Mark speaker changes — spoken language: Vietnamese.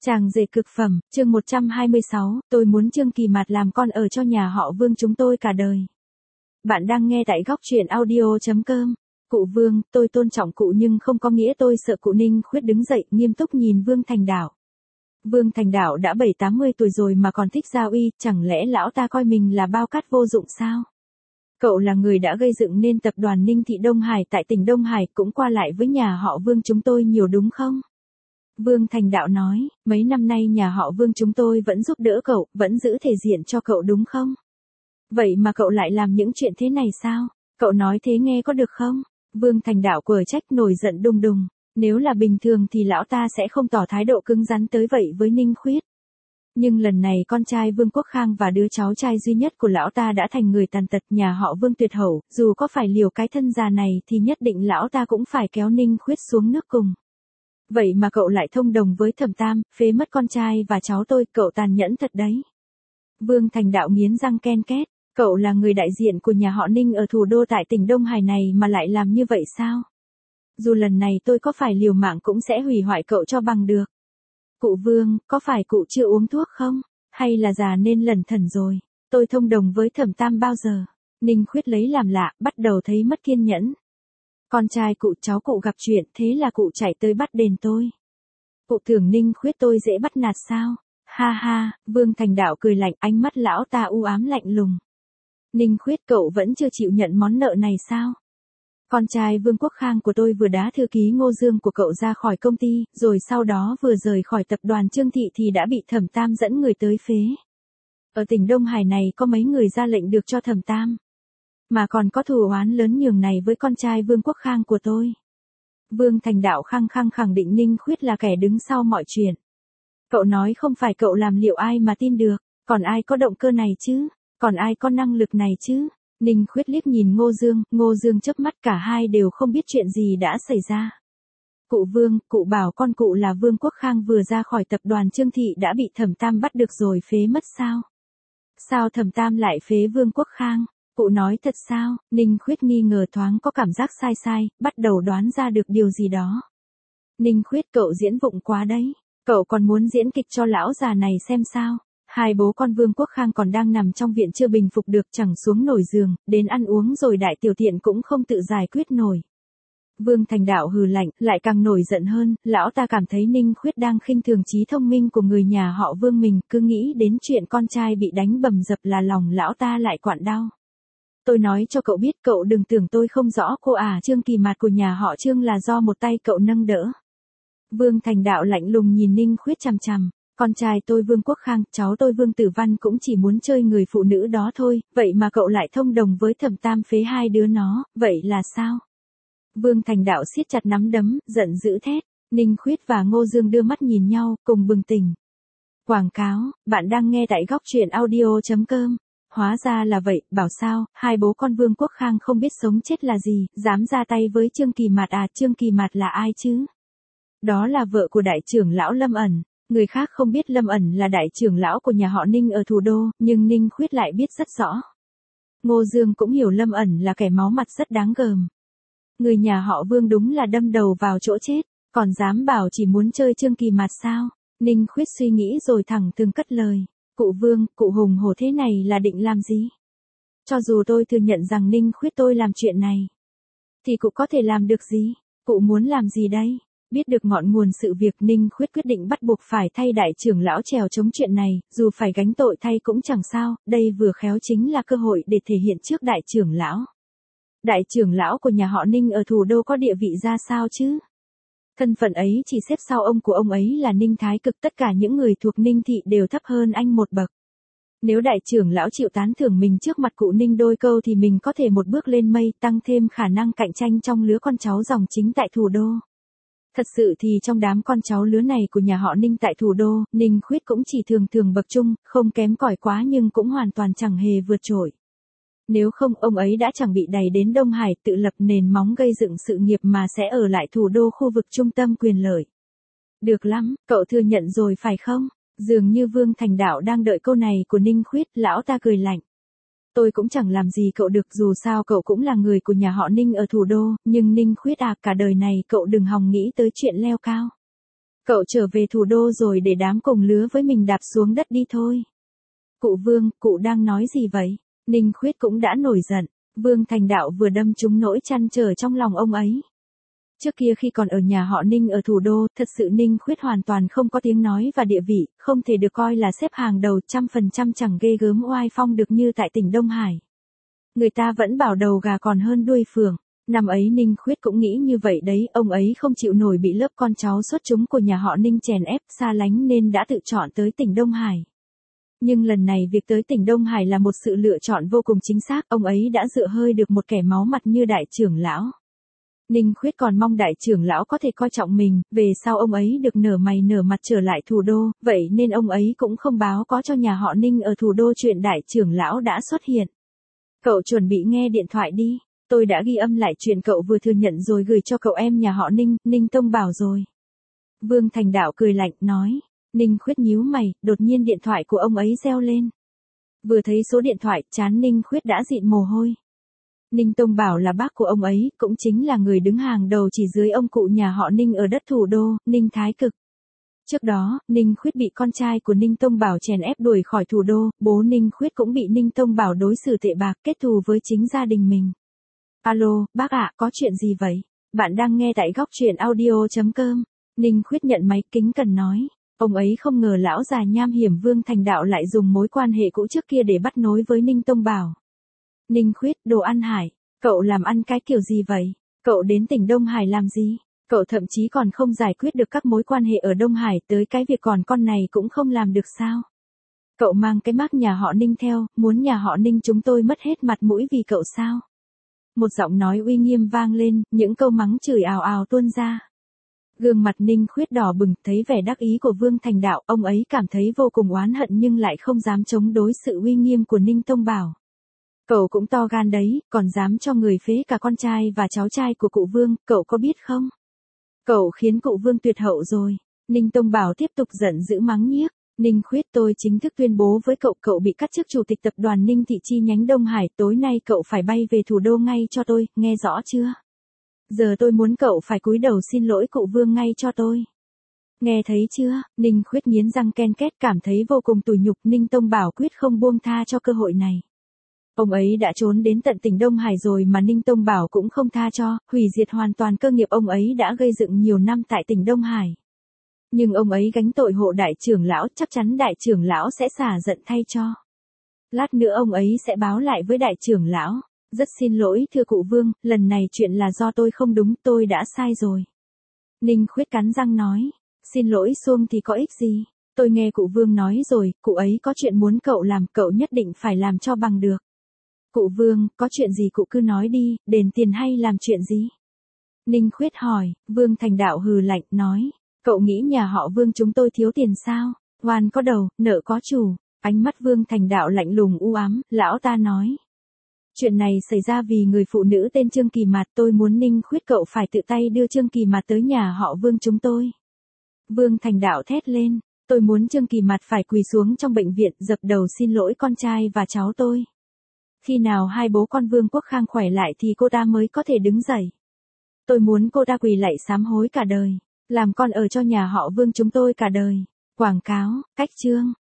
Speaker 1: Chàng rể cực phẩm, chương 126, tôi muốn Trương Kỳ Mạt làm con ở cho nhà họ Vương chúng tôi cả đời. Bạn đang nghe tại góc truyện audio.com. Cụ Vương, tôi tôn trọng cụ nhưng không có nghĩa tôi sợ cụ. Ninh Khuyết đứng dậy, nghiêm túc nhìn Vương Thành Đảo. Vương Thành Đảo đã 70-80 tuổi rồi mà còn thích giao y, chẳng lẽ lão ta coi mình là bao cát vô dụng sao? Cậu là người đã gây dựng nên tập đoàn Ninh Thị Đông Hải tại tỉnh Đông Hải, cũng qua lại với nhà họ Vương chúng tôi nhiều đúng không? Vương Thành Đạo nói, mấy năm nay nhà họ Vương chúng tôi vẫn giúp đỡ cậu, vẫn giữ thể diện cho cậu đúng không? Vậy mà cậu lại làm những chuyện thế này sao? Cậu nói thế nghe có được không? Vương Thành Đạo quở trách, nổi giận đùng đùng. Nếu là bình thường thì lão ta sẽ không tỏ thái độ cứng rắn tới vậy với Ninh Khuyết. Nhưng lần này con trai Vương Quốc Khang và đứa cháu trai duy nhất của lão ta đã thành người tàn tật, nhà họ Vương tuyệt hậu, dù có phải liều cái thân già này thì nhất định lão ta cũng phải kéo Ninh Khuyết xuống nước cùng. Vậy mà cậu lại thông đồng với Thẩm Tam, phế mất con trai và cháu tôi, cậu tàn nhẫn thật đấy. Vương Thành Đạo nghiến răng ken két, cậu là người đại diện của nhà họ Ninh ở thủ đô tại tỉnh Đông Hải này mà lại làm như vậy sao? Dù lần này tôi có phải liều mạng cũng sẽ hủy hoại cậu cho bằng được. Cụ Vương, có phải cụ chưa uống thuốc không? Hay là già nên lẩn thẩn rồi? Tôi thông đồng với Thẩm Tam bao giờ? Ninh Khuyết lấy làm lạ, bắt đầu thấy mất kiên nhẫn. Con trai cụ cháu cụ gặp chuyện, thế là cụ chạy tới bắt đền tôi. Cụ tưởng Ninh Khuyết tôi dễ bắt nạt sao? Ha ha, Vương Thành Đạo cười lạnh, ánh mắt lão ta u ám lạnh lùng. Ninh Khuyết, cậu vẫn chưa chịu nhận món nợ này sao? Con trai Vương Quốc Khang của tôi vừa đá thư ký Ngô Dương của cậu ra khỏi công ty, rồi sau đó vừa rời khỏi tập đoàn Trương Thị thì đã bị Thẩm Tam dẫn người tới phế. Ở tỉnh Đông Hải này có mấy người ra lệnh được cho Thẩm Tam, mà còn có thù oán lớn nhường này với con trai Vương Quốc Khang của tôi. Vương Thành Đạo khăng khăng khẳng định Ninh Khuyết là kẻ đứng sau mọi chuyện. Cậu nói không phải cậu làm, liệu ai mà tin được, còn ai có động cơ này chứ, còn ai có năng lực này chứ? Ninh Khuyết liếc nhìn Ngô Dương chớp mắt, cả hai đều không biết chuyện gì đã xảy ra. Cụ Vương, cụ bảo con cụ là Vương Quốc Khang vừa ra khỏi tập đoàn Trương Thị đã bị Thẩm Tam bắt được rồi phế mất sao? Sao Thẩm Tam lại phế Vương Quốc Khang? Cụ nói thật sao? Ninh Khuyết nghi ngờ, thoáng có cảm giác sai, bắt đầu đoán ra được điều gì đó. Ninh Khuyết, cậu diễn vụng quá đấy. Cậu còn muốn diễn kịch cho lão già này xem sao? Hai bố con Vương Quốc Khang còn đang nằm trong viện chưa bình phục được, chẳng xuống nổi giường, đến ăn uống rồi đại tiểu tiện cũng không tự giải quyết nổi. Vương Thành Đạo hừ lạnh, lại càng nổi giận hơn, lão ta cảm thấy Ninh Khuyết đang khinh thường trí thông minh của người nhà họ Vương mình, cứ nghĩ đến chuyện con trai bị đánh bầm dập là lòng lão ta lại quặn đau. Tôi nói cho cậu biết, cậu đừng tưởng tôi không rõ, cô Trương Kỳ Mạt của nhà họ Trương là do một tay cậu nâng đỡ. Vương Thành Đạo lạnh lùng nhìn Ninh Khuyết chằm chằm. Con trai tôi Vương Quốc Khang, cháu tôi Vương Tử Văn cũng chỉ muốn chơi người phụ nữ đó thôi, vậy mà cậu lại thông đồng với Thẩm Tam phế hai đứa nó, vậy là sao? Vương Thành Đạo siết chặt nắm đấm, giận dữ thét. Ninh Khuyết và Ngô Dương đưa mắt nhìn nhau, cùng bừng tỉnh. Quảng cáo, bạn đang nghe tại góc truyện audio.com. Hóa ra là vậy, bảo sao, hai bố con Vương Quốc Khang không biết sống chết là gì, dám ra tay với Trương Kỳ Mạt à? Trương Kỳ Mạt là ai chứ? Đó là vợ của đại trưởng lão Lâm Ẩn. Người khác không biết Lâm Ẩn là đại trưởng lão của nhà họ Ninh ở thủ đô, nhưng Ninh Khuyết lại biết rất rõ. Ngô Dương cũng hiểu Lâm Ẩn là kẻ máu mặt rất đáng gờm. Người nhà họ Vương đúng là đâm đầu vào chỗ chết, còn dám bảo chỉ muốn chơi Trương Kỳ Mạt sao? Ninh Khuyết suy nghĩ rồi thẳng thừng cất lời. Cụ Vương, cụ hùng hổ thế này là định làm gì? Cho dù tôi thừa nhận rằng Ninh Khuyết tôi làm chuyện này, thì cụ có thể làm được gì? Cụ muốn làm gì đây? Biết được ngọn nguồn sự việc, Ninh Khuyết quyết định bắt buộc phải thay đại trưởng lão trèo chống chuyện này, dù phải gánh tội thay cũng chẳng sao, đây vừa khéo chính là cơ hội để thể hiện trước đại trưởng lão. Đại trưởng lão của nhà họ Ninh ở thủ đô có địa vị ra sao chứ? Thân phận ấy chỉ xếp sau ông của ông ấy là Ninh Thái Cực, tất cả những người thuộc Ninh Thị đều thấp hơn anh một bậc. Nếu đại trưởng lão chịu tán thưởng mình trước mặt cụ Ninh đôi câu thì mình có thể một bước lên mây, tăng thêm khả năng cạnh tranh trong lứa con cháu dòng chính tại thủ đô. Thật sự thì trong đám con cháu lứa này của nhà họ Ninh tại thủ đô, Ninh Khuyết cũng chỉ thường bậc trung, không kém cỏi quá nhưng cũng hoàn toàn chẳng hề vượt trội. Nếu không, ông ấy đã chẳng bị đày đến Đông Hải tự lập nền móng gây dựng sự nghiệp mà sẽ ở lại thủ đô, khu vực trung tâm quyền lợi. Được lắm, cậu thừa nhận rồi phải không? Dường như Vương Thành Đạo đang đợi câu này của Ninh Khuyết, lão ta cười lạnh. Tôi cũng chẳng làm gì cậu được, dù sao cậu cũng là người của nhà họ Ninh ở thủ đô, nhưng Ninh Khuyết cả đời này cậu đừng hòng nghĩ tới chuyện leo cao. Cậu trở về thủ đô rồi để đám cùng lứa với mình đạp xuống đất đi thôi. Cụ Vương, cụ đang nói gì vậy? Ninh Khuyết cũng đã nổi giận. Vương Thành Đạo vừa đâm trúng nỗi trăn trở trong lòng ông ấy. Trước kia khi còn ở nhà họ Ninh ở thủ đô, thật sự Ninh Khuyết hoàn toàn không có tiếng nói và địa vị, không thể được coi là xếp hàng đầu 100% chẳng ghê gớm oai phong được như tại tỉnh Đông Hải. Người ta vẫn bảo đầu gà còn hơn đuôi phượng. Năm ấy Ninh Khuyết cũng nghĩ như vậy đấy, ông ấy không chịu nổi bị lớp con cháu xuất chúng của nhà họ Ninh chèn ép xa lánh nên đã tự chọn tới tỉnh Đông Hải. Nhưng lần này việc tới tỉnh Đông Hải là một sự lựa chọn vô cùng chính xác, ông ấy đã dựa hơi được một kẻ máu mặt như đại trưởng lão. Ninh Khuyết còn mong đại trưởng lão có thể coi trọng mình, về sau ông ấy được nở mày nở mặt trở lại thủ đô, vậy nên ông ấy cũng không báo có cho nhà họ Ninh ở thủ đô chuyện đại trưởng lão đã xuất hiện. Cậu chuẩn bị nghe điện thoại đi, tôi đã ghi âm lại chuyện cậu vừa thừa nhận rồi gửi cho cậu em nhà họ Ninh, Ninh Tông Bảo rồi. Vương Thành Đạo cười lạnh, nói. Ninh Khuyết nhíu mày, đột nhiên điện thoại của ông ấy reo lên. Vừa thấy số điện thoại, trán Ninh Khuyết đã dịn mồ hôi. Ninh Tông Bảo là bác của ông ấy, cũng chính là người đứng hàng đầu chỉ dưới ông cụ nhà họ Ninh ở đất thủ đô, Ninh Thái Cực. Trước đó, Ninh Khuyết bị con trai của Ninh Tông Bảo chèn ép đuổi khỏi thủ đô, bố Ninh Khuyết cũng bị Ninh Tông Bảo đối xử tệ bạc, kết thù với chính gia đình mình. Alo, bác ạ, có chuyện gì vậy? Bạn đang nghe tại góc truyện audio.com. Ninh Khuyết nhận máy kính cẩn nói. Ông ấy không ngờ lão già nham hiểm Vương Thành Đạo lại dùng mối quan hệ cũ trước kia để bắt nối với Ninh Tông Bảo. Ninh Khuyết, đồ ăn Hải, cậu làm ăn cái kiểu gì vậy? Cậu đến tỉnh Đông Hải làm gì? Cậu thậm chí còn không giải quyết được các mối quan hệ ở Đông Hải, tới cái việc còn con này cũng không làm được sao? Cậu mang cái mác nhà họ Ninh theo, muốn nhà họ Ninh chúng tôi mất hết mặt mũi vì cậu sao? Một giọng nói uy nghiêm vang lên, những câu mắng chửi ào ào tuôn ra. Gương mặt Ninh Khuyết đỏ bừng, thấy vẻ đắc ý của Vương Thành Đạo, ông ấy cảm thấy vô cùng oán hận nhưng lại không dám chống đối sự uy nghiêm của Ninh Tông Bảo. Cậu cũng to gan đấy, còn dám cho người phế cả con trai và cháu trai của cụ Vương, cậu có biết không? Cậu khiến cụ Vương tuyệt hậu rồi. Ninh Tông Bảo tiếp tục giận dữ mắng nhiếc. Ninh Khuyết, tôi chính thức tuyên bố với cậu, cậu bị cắt chức chủ tịch tập đoàn Ninh Thị chi nhánh Đông Hải, tối nay cậu phải bay về thủ đô ngay cho tôi, nghe rõ chưa? Giờ tôi muốn cậu phải cúi đầu xin lỗi cụ Vương ngay cho tôi. Nghe thấy chưa? Ninh Khuyết nghiến răng ken két, cảm thấy vô cùng tủi nhục. Ninh Tông Bảo quyết không buông tha cho cơ hội này. Ông ấy đã trốn đến tận tỉnh Đông Hải rồi mà Ninh Tông Bảo cũng không tha cho, hủy diệt hoàn toàn cơ nghiệp ông ấy đã gây dựng nhiều năm tại tỉnh Đông Hải. Nhưng ông ấy gánh tội hộ đại trưởng lão, chắc chắn đại trưởng lão sẽ xả giận thay cho. Lát nữa ông ấy sẽ báo lại với đại trưởng lão. Rất xin lỗi thưa cụ Vương, lần này chuyện là do tôi không đúng, tôi đã sai rồi. Ninh Khuyết cắn răng nói, xin lỗi xuông thì có ích gì, tôi nghe cụ Vương nói rồi, cụ ấy có chuyện muốn cậu làm, cậu nhất định phải làm cho bằng được. Cụ Vương, có chuyện gì cụ cứ nói đi, đền tiền hay làm chuyện gì? Ninh Khuyết hỏi. Vương Thành Đạo hừ lạnh, nói, cậu nghĩ nhà họ Vương chúng tôi thiếu tiền sao? Oan có đầu, nợ có chủ. Ánh mắt Vương Thành Đạo lạnh lùng u ám, lão ta nói. Chuyện này xảy ra vì người phụ nữ tên Trương Kỳ Mạt, tôi muốn Ninh Khuyết cậu phải tự tay đưa Trương Kỳ Mạt tới nhà họ Vương chúng tôi. Vương Thành Đạo thét lên, tôi muốn Trương Kỳ Mạt phải quỳ xuống trong bệnh viện dập đầu xin lỗi con trai và cháu tôi. Khi nào hai bố con Vương Quốc Khang khỏe lại thì cô ta mới có thể đứng dậy. Tôi muốn cô ta quỳ lạy sám hối cả đời, làm con ở cho nhà họ Vương chúng tôi cả đời. Quảng cáo, cách chương.